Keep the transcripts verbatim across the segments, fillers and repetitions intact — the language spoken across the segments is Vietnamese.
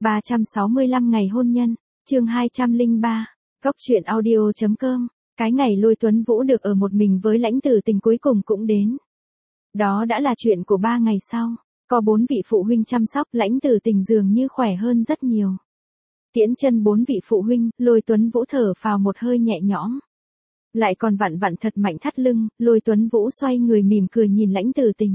ba trăm sáu mươi lăm ngày hôn nhân, chương hai trăm lẻ ba, Cốc truyện audio chấm com, cái ngày Lôi Tuấn Vũ được ở một mình với Lãnh Tử Tình cuối cùng cũng đến. Đó đã là chuyện của ba ngày sau, có bốn vị phụ huynh chăm sóc, Lãnh Tử Tình dường như khỏe hơn rất nhiều. Tiễn chân bốn vị phụ huynh, Lôi Tuấn Vũ thở phào một hơi nhẹ nhõm. Lại còn vặn vặn thật mạnh thắt lưng, Lôi Tuấn Vũ xoay người mỉm cười nhìn Lãnh Tử Tình.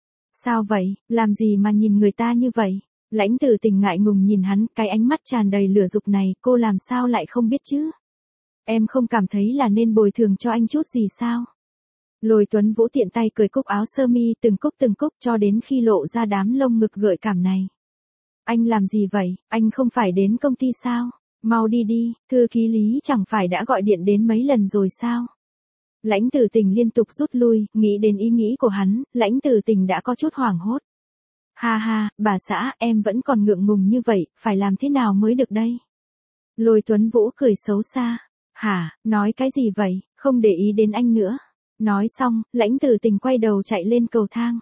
Sao vậy, làm gì mà nhìn người ta như vậy? Lãnh Tử Tình ngại ngùng nhìn hắn, cái ánh mắt tràn đầy lửa dục này, cô làm sao lại không biết chứ? Em không cảm thấy là nên bồi thường cho anh chút gì sao? Lôi Tuấn Vũ tiện tay cởi cúc áo sơ mi từng cúc từng cúc cho đến khi lộ ra đám lông ngực gợi cảm này. Anh làm gì vậy, anh không phải đến công ty sao? Mau đi đi, thư ký Lý chẳng phải đã gọi điện đến mấy lần rồi sao? Lãnh Tử Tình liên tục rút lui, nghĩ đến ý nghĩ của hắn, Lãnh Tử Tình đã có chút hoảng hốt. Ha ha, bà xã, em vẫn còn ngượng ngùng như vậy, phải làm thế nào mới được đây? Lôi Tuấn Vũ cười xấu xa. Hả, nói cái gì vậy, không để ý đến anh nữa. Nói xong, Lãnh Tử Tình quay đầu chạy lên cầu thang.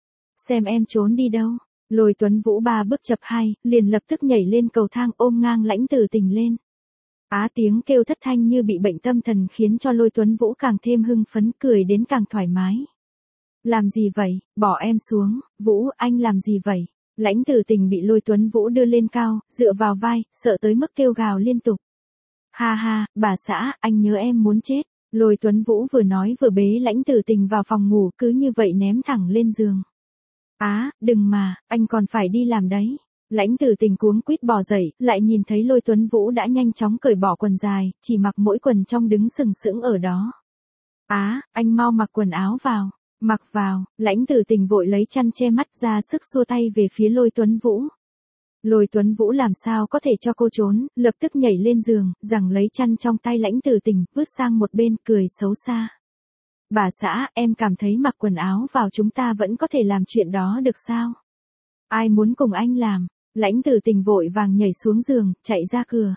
Xem em trốn đi đâu. Lôi Tuấn Vũ ba bước chập hai, liền lập tức nhảy lên cầu thang ôm ngang Lãnh Tử Tình lên. Á tiếng kêu thất thanh như bị bệnh tâm thần khiến cho Lôi Tuấn Vũ càng thêm hưng phấn, cười đến càng thoải mái. Làm gì vậy, bỏ em xuống, Vũ, anh làm gì vậy? Lãnh Tử Tình bị Lôi Tuấn Vũ đưa lên cao, dựa vào vai, sợ tới mức kêu gào liên tục. Ha ha, bà xã, anh nhớ em muốn chết. Lôi Tuấn Vũ vừa nói vừa bế Lãnh Tử Tình vào phòng ngủ, cứ như vậy ném thẳng lên giường. Á, đừng mà, anh còn phải đi làm đấy. Lãnh Tử Tình cuống quýt bò dậy, lại nhìn thấy Lôi Tuấn Vũ đã nhanh chóng cởi bỏ quần dài, chỉ mặc mỗi quần trong đứng sừng sững ở đó. Á, anh mau mặc quần áo vào. Mặc vào, Lãnh Tử Tình vội lấy chăn che mắt ra sức xua tay về phía Lôi Tuấn Vũ. Lôi Tuấn Vũ làm sao có thể cho cô trốn, lập tức nhảy lên giường, giằng lấy chăn trong tay Lãnh Tử Tình, vứt sang một bên, cười xấu xa. Bà xã, em cảm thấy mặc quần áo vào chúng ta vẫn có thể làm chuyện đó được sao? Ai muốn cùng anh làm? Lãnh Tử Tình vội vàng nhảy xuống giường, chạy ra cửa.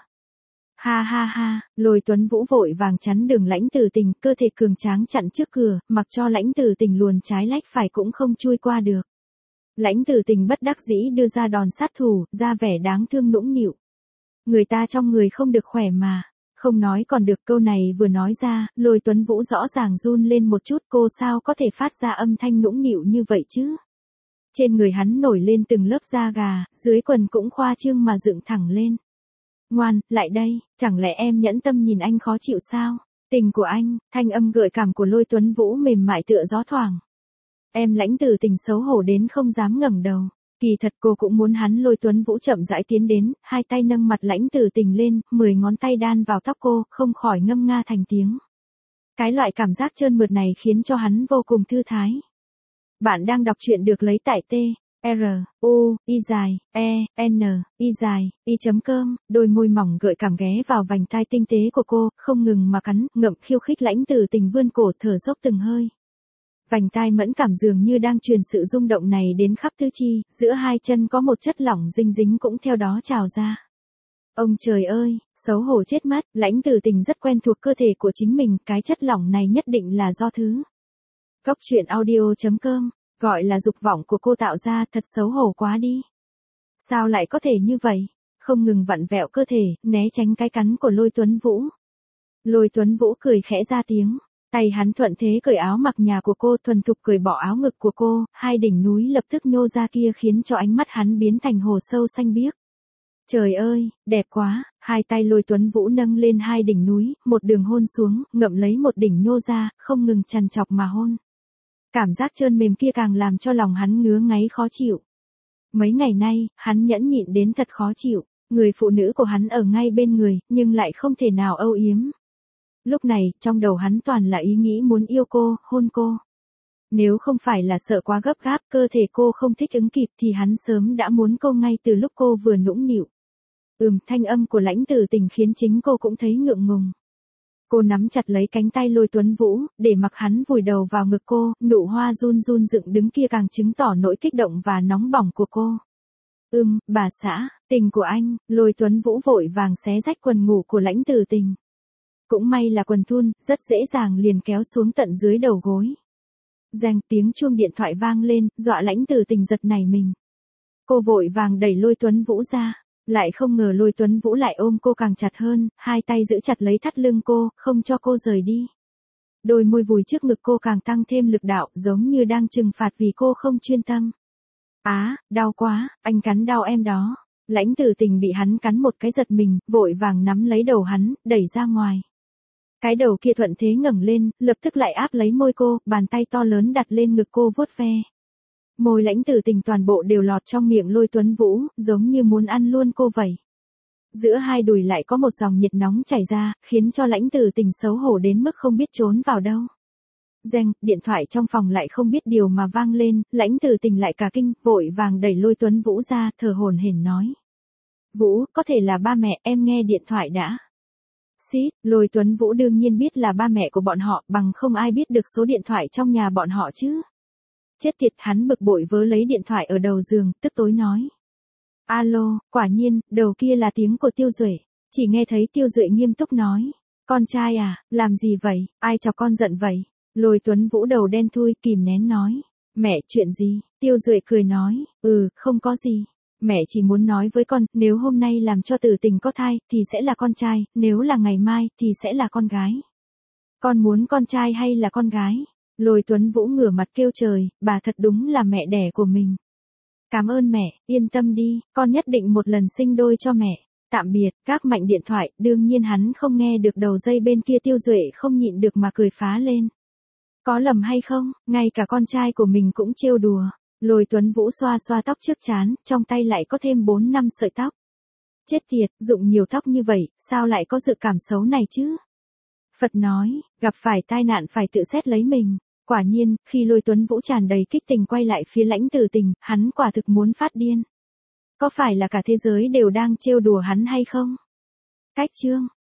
Ha ha ha, Lôi Tuấn Vũ vội vàng chắn đường Lãnh Tử Tình, cơ thể cường tráng chặn trước cửa, mặc cho Lãnh Tử Tình luồn trái lách phải cũng không chui qua được. Lãnh Tử Tình bất đắc dĩ đưa ra đòn sát thủ, ra vẻ đáng thương nũng nịu. Người ta trong người không được khỏe mà, không nói còn được, câu này vừa nói ra, Lôi Tuấn Vũ rõ ràng run lên một chút, cô sao có thể phát ra âm thanh nũng nịu như vậy chứ? Trên người hắn nổi lên từng lớp da gà, dưới quần cũng khoa trương mà dựng thẳng lên. Ngoan, lại đây, chẳng lẽ em nhẫn tâm nhìn anh khó chịu sao? Tình của anh, thanh âm gợi cảm của Lôi Tuấn Vũ mềm mại tựa gió thoảng. Em Lãnh Tử Tình xấu hổ đến không dám ngẩng đầu. Kỳ thật cô cũng muốn hắn. Lôi Tuấn Vũ chậm rãi tiến đến, hai tay nâng mặt Lãnh Tử Tình lên, mười ngón tay đan vào tóc cô, không khỏi ngâm nga thành tiếng. Cái loại cảm giác trơn mượt này khiến cho hắn vô cùng thư thái. Bạn đang đọc truyện được lấy tại T, R, U, I dài, E, N, I dài, I chấm com, đôi môi mỏng gợi cảm ghé vào vành tai tinh tế của cô, không ngừng mà cắn, ngậm khiêu khích. Lãnh Tử Tình vươn cổ thở dốc từng hơi. Vành tai mẫn cảm dường như đang truyền sự rung động này đến khắp tứ chi, giữa hai chân có một chất lỏng dinh dính cũng theo đó trào ra. Ông trời ơi, xấu hổ chết mất, Lãnh Tử Tình rất quen thuộc cơ thể của chính mình, cái chất lỏng này nhất định là do thứ. Cốc truyện audio chấm com, gọi là dục vọng của cô tạo ra, thật xấu hổ quá đi. Sao lại có thể như vậy? Không ngừng vặn vẹo cơ thể, né tránh cái cắn của Lôi Tuấn Vũ. Lôi Tuấn Vũ cười khẽ ra tiếng. Tay hắn thuận thế cởi áo mặc nhà của cô, thuần thục cởi bỏ áo ngực của cô, hai đỉnh núi lập tức nhô ra kia khiến cho ánh mắt hắn biến thành hồ sâu xanh biếc. Trời ơi, đẹp quá, hai tay Lôi Tuấn Vũ nâng lên hai đỉnh núi, một đường hôn xuống, ngậm lấy một đỉnh nhô ra, không ngừng trằn trọc mà hôn. Cảm giác trơn mềm kia càng làm cho lòng hắn ngứa ngáy khó chịu. Mấy ngày nay, hắn nhẫn nhịn đến thật khó chịu, người phụ nữ của hắn ở ngay bên người, nhưng lại không thể nào âu yếm. Lúc này, trong đầu hắn toàn là ý nghĩ muốn yêu cô, hôn cô. Nếu không phải là sợ quá gấp gáp, cơ thể cô không thích ứng kịp thì hắn sớm đã muốn cô ngay từ lúc cô vừa nũng nịu. Ừm, thanh âm của Lãnh Tử Tình khiến chính cô cũng thấy ngượng ngùng. Cô nắm chặt lấy cánh tay Lôi Tuấn Vũ, để mặc hắn vùi đầu vào ngực cô, nụ hoa run run dựng đứng kia càng chứng tỏ nỗi kích động và nóng bỏng của cô. Ừm, bà xã, tình của anh. Lôi Tuấn Vũ vội vàng xé rách quần ngủ của Lãnh Tử Tình. Cũng may là quần thun, rất dễ dàng liền kéo xuống tận dưới đầu gối. Reng, tiếng chuông điện thoại vang lên, dọa Lãnh Tử Tình giật nảy mình. Cô vội vàng đẩy Lôi Tuấn Vũ ra. Lại không ngờ Lôi Tuấn Vũ lại ôm cô càng chặt hơn, hai tay giữ chặt lấy thắt lưng cô, không cho cô rời đi. Đôi môi vùi trước ngực cô càng tăng thêm lực đạo, giống như đang trừng phạt vì cô không chuyên tâm. Á, đau quá, anh cắn đau em đó. Lãnh Tử Tình bị hắn cắn một cái giật mình, vội vàng nắm lấy đầu hắn, đẩy ra ngoài. Cái đầu kia thuận thế ngẩng lên, lập tức lại áp lấy môi cô, bàn tay to lớn đặt lên ngực cô vuốt ve. Môi Lãnh Tử Tình toàn bộ đều lọt trong miệng Lôi Tuấn Vũ, giống như muốn ăn luôn cô vậy. Giữa hai đùi lại có một dòng nhiệt nóng chảy ra, khiến cho Lãnh Tử Tình xấu hổ đến mức không biết trốn vào đâu. Reng, điện thoại trong phòng lại không biết điều mà vang lên, Lãnh Tử Tình lại cả kinh, vội vàng đẩy Lôi Tuấn Vũ ra, thở hổn hển nói. Vũ, có thể là ba mẹ, em nghe điện thoại đã. Xít, Lôi Tuấn Vũ đương nhiên biết là ba mẹ của bọn họ, bằng không ai biết được số điện thoại trong nhà bọn họ chứ. Chết tiệt, hắn bực bội vớ lấy điện thoại ở đầu giường, tức tối nói. Alo, quả nhiên, đầu kia là tiếng của Tiêu Duệ. Chỉ nghe thấy Tiêu Duệ nghiêm túc nói. Con trai à, làm gì vậy, ai cho con giận vậy? Lôi Tuấn Vũ đầu đen thui, kìm nén nói. Mẹ, chuyện gì? Tiêu Duệ cười nói. Ừ, không có gì. Mẹ chỉ muốn nói với con, nếu hôm nay làm cho Tử Tình có thai, thì sẽ là con trai, nếu là ngày mai, thì sẽ là con gái. Con muốn con trai hay là con gái? Lôi Tuấn Vũ ngửa mặt kêu trời, bà thật đúng là mẹ đẻ của mình. Cảm ơn mẹ, yên tâm đi, con nhất định một lần sinh đôi cho mẹ. Tạm biệt, các mạnh điện thoại, đương nhiên hắn không nghe được đầu dây bên kia Tiêu Duệ không nhịn được mà cười phá lên. Có lầm hay không, ngay cả con trai của mình cũng trêu đùa. Lôi Tuấn Vũ xoa xoa tóc trước trán, trong tay lại có thêm bốn năm sợi tóc. Chết tiệt, dụng nhiều tóc như vậy, sao lại có dự cảm xấu này chứ? Phật nói, gặp phải tai nạn phải tự xét lấy mình. Quả nhiên, khi Lôi Tuấn Vũ tràn đầy kích tình quay lại phía Lãnh Tử Tình, hắn quả thực muốn phát điên. Có phải là cả thế giới đều đang trêu đùa hắn hay không? Cách chương